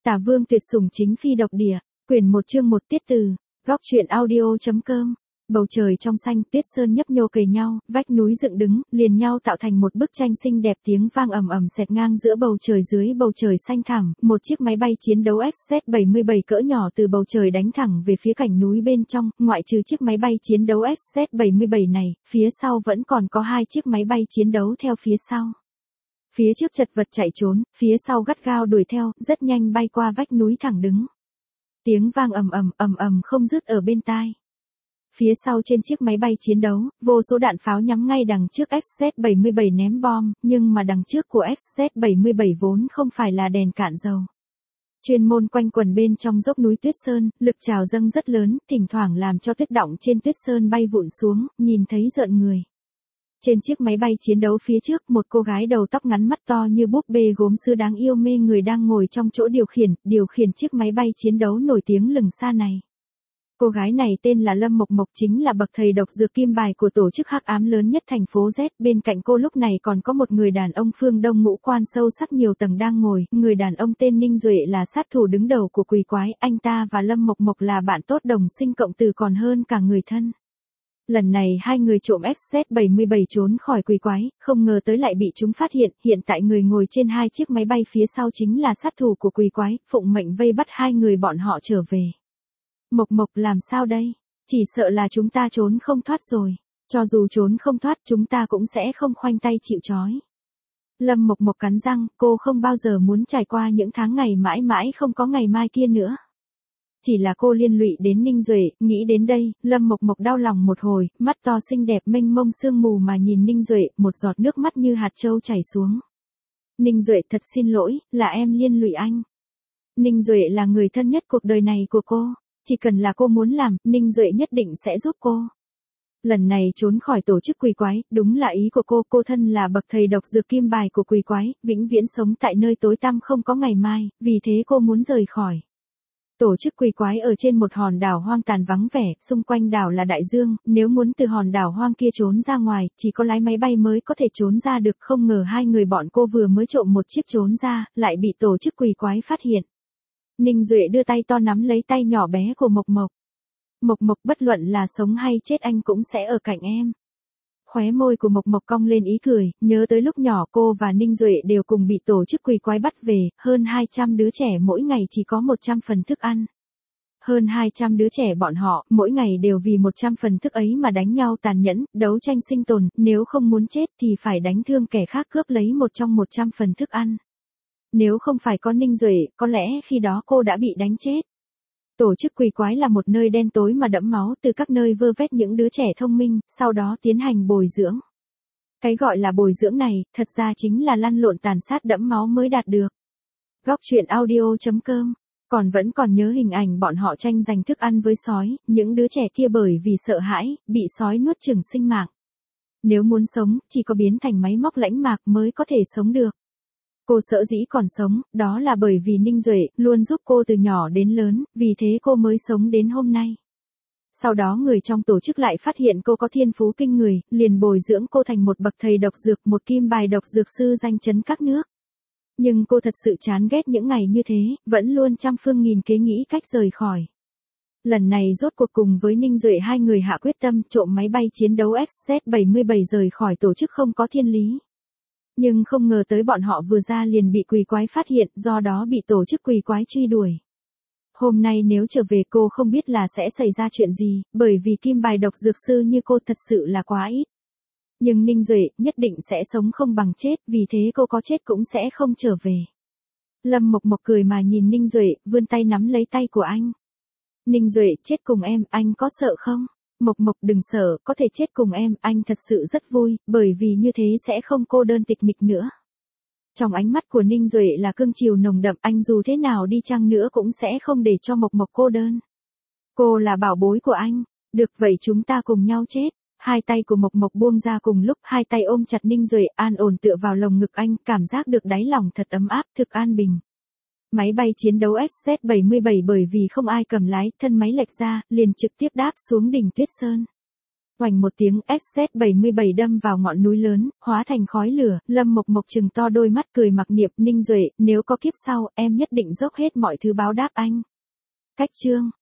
Tả Vương tuyệt sủng chính phi độc địa, quyển 1 chương 1 tiết từ, góc truyện audio.com. Bầu trời trong xanh, tuyết sơn nhấp nhô kề nhau, vách núi dựng đứng, liền nhau tạo thành một bức tranh xinh đẹp, tiếng vang ầm ầm xẹt ngang giữa bầu trời. Dưới bầu trời xanh thẳm, một chiếc máy bay chiến đấu XZ-77 cỡ nhỏ từ bầu trời đánh thẳng về phía cảnh núi bên trong, ngoại trừ chiếc máy bay chiến đấu XZ-77 này, phía sau vẫn còn có 2 chiếc máy bay chiến đấu theo phía sau. Phía trước chật vật chạy trốn, phía sau gắt gao đuổi theo, rất nhanh bay qua vách núi thẳng đứng. Tiếng vang ầm ầm không dứt ở bên tai. Phía sau trên chiếc máy bay chiến đấu, vô số đạn pháo nhắm ngay đằng trước XZ-77 ném bom, nhưng mà đằng trước của XZ-77 vốn không phải là đèn cạn dầu. Chuyên môn quanh quần bên trong dốc núi tuyết sơn, lực trào dâng rất lớn, thỉnh thoảng làm cho tuyết đọng trên tuyết sơn bay vụn xuống, nhìn thấy rợn người. Trên chiếc máy bay chiến đấu phía trước, một cô gái đầu tóc ngắn mắt to như búp bê gốm sứ đáng yêu mê người đang ngồi trong chỗ điều khiển chiếc máy bay chiến đấu nổi tiếng lừng xa này. Cô gái này tên là Lâm Mộc Mộc, chính là bậc thầy độc dược kim bài của tổ chức hắc ám lớn nhất thành phố Z. Bên cạnh cô lúc này còn có một người đàn ông phương Đông ngũ quan sâu sắc nhiều tầng đang ngồi, người đàn ông tên Ninh Duệ là sát thủ đứng đầu của quỷ quái, anh ta và Lâm Mộc Mộc là bạn tốt đồng sinh cộng tử còn hơn cả người thân. Lần này hai người trộm XZ-77 trốn khỏi quỷ quái, không ngờ tới lại bị chúng phát hiện tại người ngồi trên 2 chiếc máy bay phía sau chính là sát thủ của quỷ quái, phụng mệnh vây bắt 2 người bọn họ trở về. Mộc Mộc làm sao đây? Chỉ sợ là chúng ta trốn không thoát rồi. Cho dù trốn không thoát chúng ta cũng sẽ không khoanh tay chịu trói. Lâm Mộc Mộc cắn răng, cô không bao giờ muốn trải qua những tháng ngày mãi mãi không có ngày mai kia nữa. Chỉ là cô liên lụy đến Ninh Duệ, nghĩ đến đây, Lâm Mộc Mộc đau lòng một hồi, mắt to xinh đẹp mênh mông sương mù mà nhìn Ninh Duệ, một giọt nước mắt như hạt châu chảy xuống. Ninh Duệ thật xin lỗi, là em liên lụy anh. Ninh Duệ là người thân nhất cuộc đời này của cô, chỉ cần là cô muốn làm, Ninh Duệ nhất định sẽ giúp cô. Lần này trốn khỏi tổ chức quỷ quái, đúng là ý của cô thân là bậc thầy độc dược kim bài của quỷ quái, vĩnh viễn sống tại nơi tối tăm không có ngày mai, vì thế cô muốn rời khỏi. Tổ chức quỷ quái ở trên một hòn đảo hoang tàn vắng vẻ, xung quanh đảo là đại dương, nếu muốn từ hòn đảo hoang kia trốn ra ngoài, chỉ có lái máy bay mới có thể trốn ra được. Không ngờ 2 người bọn cô vừa mới trộm một chiếc trốn ra, lại bị tổ chức quỷ quái phát hiện. Ninh Duệ đưa tay to nắm lấy tay nhỏ bé của Mộc Mộc. Mộc Mộc, bất luận là sống hay chết anh cũng sẽ ở cạnh em. Khóe môi của Mộc Mộc cong lên ý cười, nhớ tới lúc nhỏ cô và Ninh Duệ đều cùng bị tổ chức quỷ quái bắt về, hơn 200 đứa trẻ mỗi ngày chỉ có 100 phần thức ăn. Hơn 200 đứa trẻ bọn họ, mỗi ngày đều vì 100 phần thức ấy mà đánh nhau tàn nhẫn, đấu tranh sinh tồn, nếu không muốn chết thì phải đánh thương kẻ khác cướp lấy một trong 100 phần thức ăn. Nếu không phải có Ninh Duệ, có lẽ khi đó cô đã bị đánh chết. Tổ chức quỷ quái là một nơi đen tối mà đẫm máu, từ các nơi vơ vét những đứa trẻ thông minh, sau đó tiến hành bồi dưỡng. Cái gọi là bồi dưỡng này, thật ra chính là lăn lộn tàn sát đẫm máu mới đạt được. Góc truyện audio.com. Vẫn nhớ hình ảnh bọn họ tranh giành thức ăn với sói, những đứa trẻ kia bởi vì sợ hãi, bị sói nuốt chửng sinh mạng. Nếu muốn sống, chỉ có biến thành máy móc lãnh mạc mới có thể sống được. Cô sở dĩ còn sống, đó là bởi vì Ninh Duệ luôn giúp cô từ nhỏ đến lớn, vì thế cô mới sống đến hôm nay. Sau đó người trong tổ chức lại phát hiện cô có thiên phú kinh người, liền bồi dưỡng cô thành một bậc thầy độc dược, một kim bài độc dược sư danh chấn các nước. Nhưng cô thật sự chán ghét những ngày như thế, vẫn luôn trăm phương nghìn kế nghĩ cách rời khỏi. Lần này rốt cuộc cùng với Ninh Duệ 2 người hạ quyết tâm trộm máy bay chiến đấu XZ-77 rời khỏi tổ chức không có thiên lý. Nhưng không ngờ tới bọn họ vừa ra liền bị quỷ quái phát hiện, do đó bị tổ chức quỷ quái truy đuổi. Hôm nay nếu trở về cô không biết là sẽ xảy ra chuyện gì, bởi vì kim bài độc dược sư như cô thật sự là quá ít. Nhưng Ninh Duệ nhất định sẽ sống không bằng chết, vì thế cô có chết cũng sẽ không trở về. Lâm Mộc Mộc cười mà nhìn Ninh Duệ, vươn tay nắm lấy tay của anh. Ninh Duệ, chết cùng em, anh có sợ không? Mộc Mộc đừng sợ, có thể chết cùng em, anh thật sự rất vui, bởi vì như thế sẽ không cô đơn tịch mịch nữa. Trong ánh mắt của Ninh Duệ là cương chiều nồng đậm, anh dù thế nào đi chăng nữa cũng sẽ không để cho Mộc Mộc cô đơn. Cô là bảo bối của anh, được vậy chúng ta cùng nhau chết. 2 tay của Mộc Mộc buông ra cùng lúc, 2 tay ôm chặt Ninh Duệ, an ổn tựa vào lồng ngực anh, cảm giác được đáy lòng thật ấm áp, thực an bình. Máy bay chiến đấu XZ-77 bởi vì không ai cầm lái, thân máy lệch ra, liền trực tiếp đáp xuống đỉnh Tuyết Sơn. Oành một tiếng, SZ-77 đâm vào ngọn núi lớn, hóa thành khói lửa, Lâm Mộc Mộc trừng to đôi mắt cười mặc niệm, Ninh Duệ, nếu có kiếp sau, em nhất định dốc hết mọi thứ báo đáp anh. Cách chương